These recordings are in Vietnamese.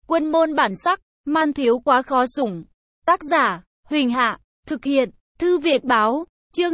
Quân môn bản sắc, man thiếu quá khó sủng. Tác giả, Huỳnh Hạ, thực hiện, Thư Việt Báo, chương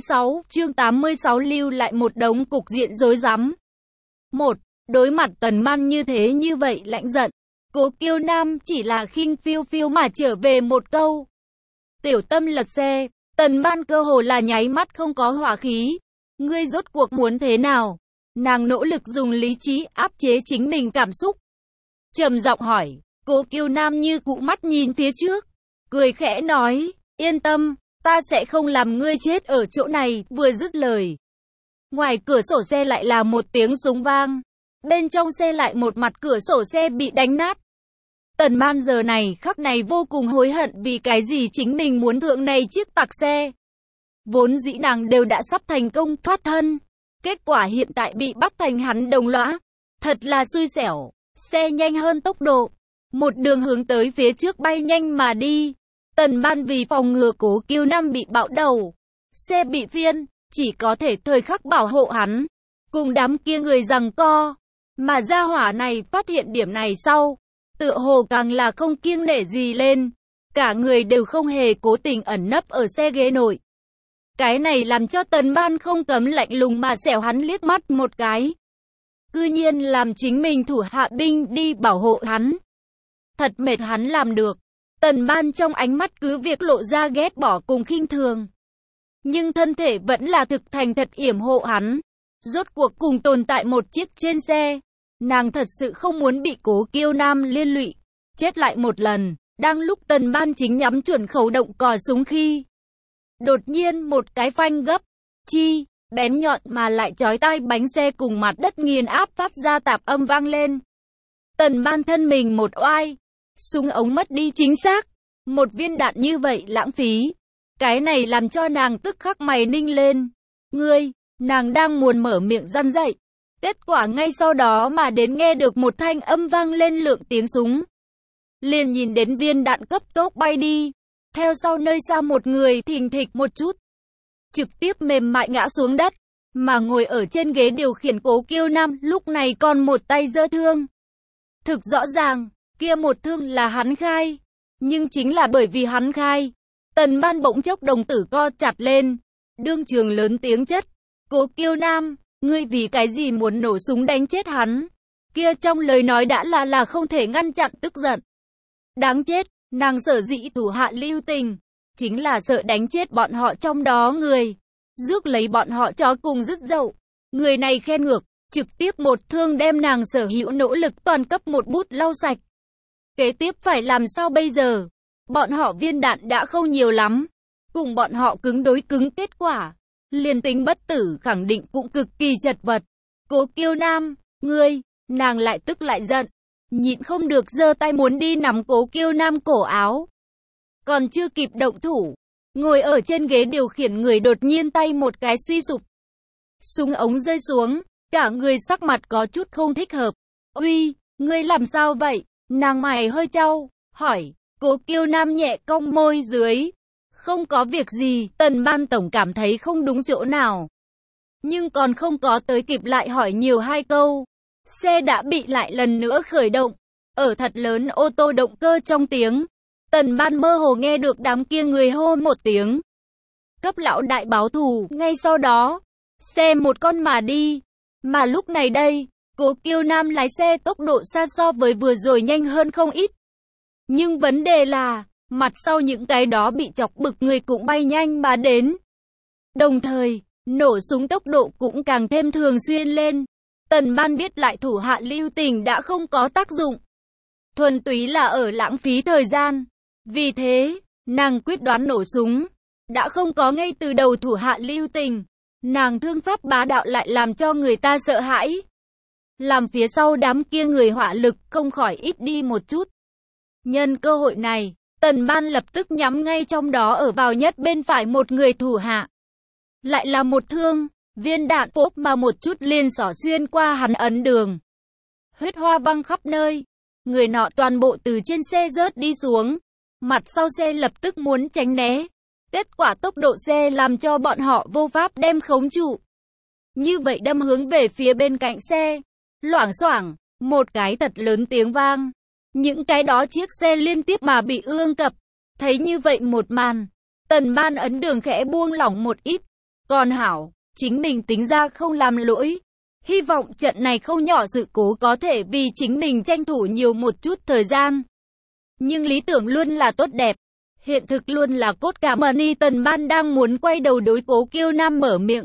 86 lưu lại một đống cục diện rối rắm. 1. Đối mặt Tần Man như thế như vậy lạnh giận, Cố Kiêu Nam chỉ là khinh phiêu phiêu mà trở về một câu. Tiểu Tâm lật xe, Tần Man cơ hồ là nháy mắt không có hỏa khí. Ngươi rốt cuộc muốn thế nào? Nàng nỗ lực dùng lý trí áp chế chính mình cảm xúc. Trầm giọng hỏi, Cố Kiêu Nam như cụ mắt nhìn phía trước, cười khẽ nói, yên tâm, ta sẽ không làm ngươi chết ở chỗ này. Vừa dứt lời, ngoài cửa sổ xe lại là một tiếng súng vang. Bên trong xe lại một mặt cửa sổ xe bị đánh nát. Tần Man giờ này khắc này vô cùng hối hận vì cái gì chính mình muốn thượng này chiếc tặc xe. Vốn dĩ nàng đều đã sắp thành công thoát thân. Kết quả hiện tại bị bắt thành hắn đồng lõa. Thật là xui xẻo. Xe nhanh hơn tốc độ. Một đường hướng tới phía trước bay nhanh mà đi. Tần Man vì phòng ngừa Cố Kiêu Nam bị bạo đầu, xe bị phiên, chỉ có thể thời khắc bảo hộ hắn. Cùng đám kia người giằng co. Mà gia hỏa này phát hiện điểm này sau, tựa hồ càng là không kiêng nể gì lên. Cả người đều không hề cố tình ẩn nấp ở xe ghế nội. Cái này làm cho Tần Man không cấm lạnh lùng mà xẻo hắn liếc mắt một cái. Cư nhiên làm chính mình thủ hạ binh đi bảo hộ hắn. Thật mệt hắn làm được. Tần Man trong ánh mắt cứ việc lộ ra ghét bỏ cùng khinh thường. Nhưng thân thể vẫn là thực thành thật yểm hộ hắn. Rốt cuộc cùng tồn tại một chiếc trên xe. Nàng thật sự không muốn bị Cố Kiêu Nam liên lụy. Chết lại một lần. Đang lúc Tần Man chính nhắm chuẩn khẩu động cò súng khi đột nhiên một cái phanh gấp, bén nhọn mà lại chói tai bánh xe cùng mặt đất nghiền áp phát ra tạp âm vang lên. Tần Man thân mình một oai, súng ống mất đi chính xác. Một viên đạn như vậy lãng phí. Cái này làm cho nàng tức khắc mày ninh lên. Ngươi, nàng đang muốn mở miệng răn dậy. Kết quả ngay sau đó mà đến nghe được một thanh âm vang lên lượng tiếng súng. Liền nhìn đến viên đạn cấp tốc bay đi. Theo sau nơi xa một người thình thịch một chút, trực tiếp mềm mại ngã xuống đất. Mà ngồi ở trên ghế điều khiển Cố Kiêu Nam lúc này còn một tay giơ thương. Thực rõ ràng, kia một thương là hắn khai. Nhưng chính là bởi vì hắn khai, Tần Man bỗng chốc đồng tử co chặt lên. Đương trường lớn tiếng chất, Cố Kiêu Nam, ngươi vì cái gì muốn nổ súng đánh chết hắn? Kia trong lời nói đã là không thể ngăn chặn tức giận. Đáng chết, nàng sở dĩ thủ hạ lưu tình, chính là sợ đánh chết bọn họ trong đó người. Rước lấy bọn họ chó cùng dứt dậu. Người này khen ngược, trực tiếp một thương đem nàng sở hữu nỗ lực toàn cấp một bút lau sạch. Kế tiếp phải làm sao bây giờ? Bọn họ viên đạn đã không nhiều lắm. Cùng bọn họ cứng đối cứng kết quả. Liền tính bất tử khẳng định cũng cực kỳ chật vật. Cố Kiêu Nam, ngươi, nàng lại tức lại giận. Nhịn không được giơ tay muốn đi nắm Cố Kiêu Nam cổ áo. Còn chưa kịp động thủ. Ngồi ở trên ghế điều khiển người đột nhiên tay một cái suy sụp. Súng ống rơi xuống. Cả người sắc mặt có chút không thích hợp. Uy, ngươi làm sao vậy? Nàng mày hơi chau, hỏi. Cố Kiêu Nam nhẹ cong môi dưới. Không có việc gì. Tần Man tổng cảm thấy không đúng chỗ nào. Nhưng còn không có tới kịp lại hỏi nhiều hai câu. Xe đã bị lại lần nữa khởi động. Ở thật lớn ô tô động cơ trong tiếng. Tần Man mơ hồ nghe được đám kia người hô một tiếng. Cấp lão đại báo thù. Ngay sau đó, xe một con mà đi. Mà lúc này đây, Cố Kiêu Nam lái xe tốc độ xa so với vừa rồi nhanh hơn không ít. Nhưng vấn đề là, mặt sau những cái đó bị chọc bực người cũng bay nhanh mà đến. Đồng thời, nổ súng tốc độ cũng càng thêm thường xuyên lên. Tần Man biết lại thủ hạ lưu tình đã không có tác dụng. Thuần túy là ở lãng phí thời gian. Vì thế, nàng quyết đoán nổ súng. Đã không có ngay từ đầu thủ hạ lưu tình. Nàng thương pháp bá đạo lại làm cho người ta sợ hãi. Làm phía sau đám kia người hỏa lực không khỏi ít đi một chút. Nhân cơ hội này, Tần Man lập tức nhắm ngay trong đó ở vào nhất bên phải một người thủ hạ. Lại là một thương, viên đạn phốp mà một chút liền xỏ xuyên qua hắn ấn đường. Huyết hoa văng khắp nơi. Người nọ toàn bộ từ trên xe rớt đi xuống. Mặt sau xe lập tức muốn tránh né. Kết quả tốc độ xe làm cho bọn họ vô pháp đem khống trụ. Như vậy đâm hướng về phía bên cạnh xe. Loảng xoảng, một cái thật lớn tiếng vang. Những cái đó chiếc xe liên tiếp mà bị ương cập. Thấy như vậy một màn, Tần Ban ấn đường khẽ buông lỏng một ít. Còn hảo, chính mình tính ra không làm lỗi. Hy vọng trận này không nhỏ sự cố có thể vì chính mình tranh thủ nhiều một chút thời gian. Nhưng lý tưởng luôn là tốt đẹp. Hiện thực luôn là cốt cả money. Tần Ban đang muốn quay đầu đối Cố Kiêu Nam mở miệng,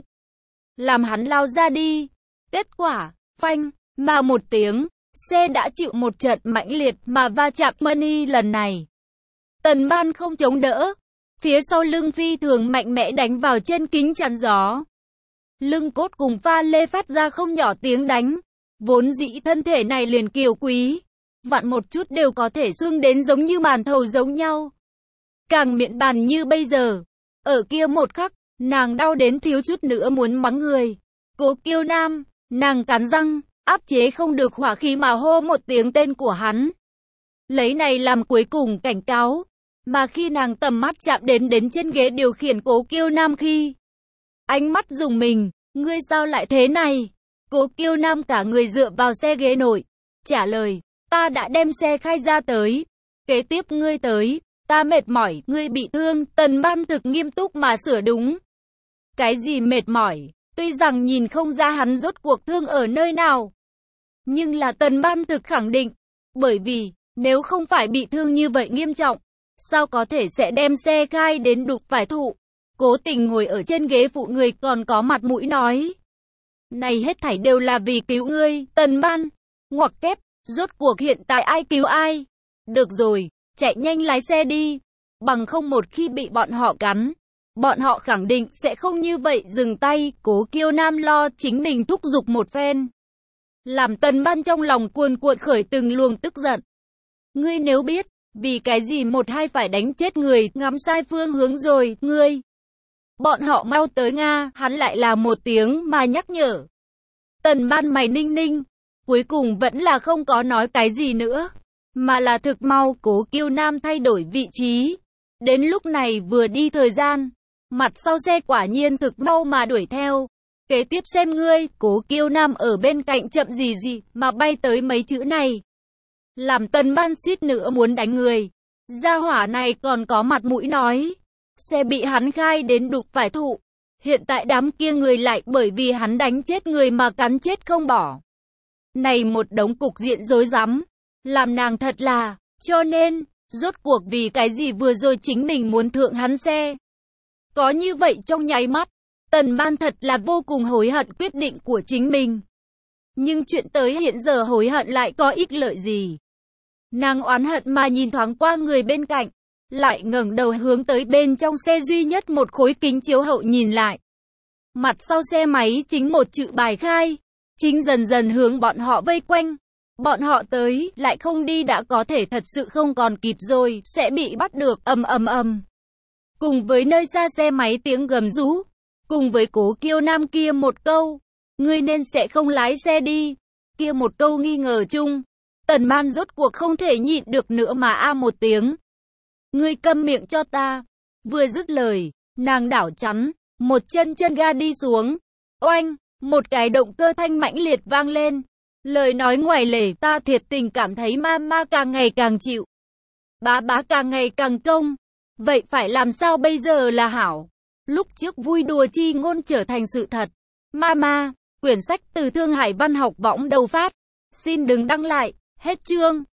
làm hắn lao ra đi. Kết quả, phanh, mà một tiếng, xe đã chịu một trận mãnh liệt mà va chạm money lần này. Tần Ban không chống đỡ, phía sau lưng phi thường mạnh mẽ đánh vào trên kính chắn gió. Lưng cốt cùng pha lê phát ra không nhỏ tiếng đánh. Vốn dĩ thân thể này liền kiều quý, vặn một chút đều có thể xương đến giống như màn thầu giống nhau. Càng miệng bàn như bây giờ. Ở kia một khắc, nàng đau đến thiếu chút nữa muốn mắng người. Cố Kiêu Nam, nàng cắn răng, áp chế không được hỏa khí mà hô một tiếng tên của hắn. Lấy này làm cuối cùng cảnh cáo. Mà khi nàng tầm mắt chạm đến trên ghế điều khiển Cố Kiêu Nam khi, ánh mắt rùng mình, ngươi sao lại thế này? Cố Kiêu Nam cả người dựa vào xe ghế nội, trả lời, ta đã đem xe khai ra tới. Kế tiếp ngươi tới, ta mệt mỏi, ngươi bị thương. Tần Ban thực nghiêm túc mà sửa đúng. Cái gì mệt mỏi? Tuy rằng nhìn không ra hắn rốt cuộc thương ở nơi nào, nhưng là Tần Ban thực khẳng định, bởi vì, nếu không phải bị thương như vậy nghiêm trọng, sao có thể sẽ đem xe khai đến đục phải thụ? Cố Tình ngồi ở trên ghế phụ người còn có mặt mũi nói, này hết thảy đều là vì cứu ngươi. Tần Ban, ngoặc kép, rốt cuộc hiện tại ai cứu ai? Được rồi, chạy nhanh lái xe đi, bằng không một khi bị bọn họ cắn, bọn họ khẳng định sẽ không như vậy dừng tay. Cố Kiêu Nam lo chính mình thúc giục một phen, làm Tần Ban trong lòng cuồn cuộn khởi từng luồng tức giận. Ngươi nếu biết, vì cái gì một hai phải đánh chết người, ngắm sai phương hướng rồi, ngươi. Bọn họ mau tới Nga, hắn lại là một tiếng mà nhắc nhở. Tần Ban mày ninh ninh, cuối cùng vẫn là không có nói cái gì nữa, mà là thực mau Cố Kiêu Nam thay đổi vị trí. Đến lúc này vừa đi thời gian, mặt sau xe quả nhiên thực mau mà đuổi theo. Kế tiếp xem ngươi. Cố Kiêu Nam ở bên cạnh chậm gì mà bay tới mấy chữ này, làm Tần Ban suýt nữa muốn đánh người. Gia hỏa này còn có mặt mũi nói, xe bị hắn khai đến đục phải thụ. Hiện tại đám kia người lại bởi vì hắn đánh chết người mà cắn chết không bỏ. Này một đống cục diện rối rắm, làm nàng thật là, cho nên, rốt cuộc vì cái gì vừa rồi chính mình muốn thượng hắn xe. Có như vậy trong nháy mắt, Tần Ban thật là vô cùng hối hận quyết định của chính mình. Nhưng chuyện tới hiện giờ hối hận lại có ích lợi gì? Nàng oán hận mà nhìn thoáng qua người bên cạnh, lại ngẩng đầu hướng tới bên trong xe duy nhất một khối kính chiếu hậu nhìn lại. Mặt sau xe máy chính một chữ bài khai, chính dần dần hướng bọn họ vây quanh. Bọn họ tới, lại không đi đã có thể thật sự không còn kịp rồi, sẽ bị bắt được. Ầm ầm ầm. Cùng với nơi xa xe máy tiếng gầm rú, cùng với Cố Kiêu Nam kia một câu, ngươi nên sẽ không lái xe đi, kia một câu nghi ngờ chung, Tần Ban rốt cuộc không thể nhịn được nữa mà a một tiếng. Ngươi câm miệng cho ta. Vừa dứt lời, nàng đảo chắn, một chân ga đi xuống. Oanh, một cái động cơ thanh mãnh liệt vang lên. Lời nói ngoài lề, ta thiệt tình cảm thấy mama càng ngày càng chịu, bá càng ngày càng công. Vậy phải làm sao bây giờ là hảo? Lúc trước vui đùa chi ngôn trở thành sự thật. Mama, quyển sách từ Thương Hải Văn học võng đầu phát. Xin đừng đăng lại. Hết chương.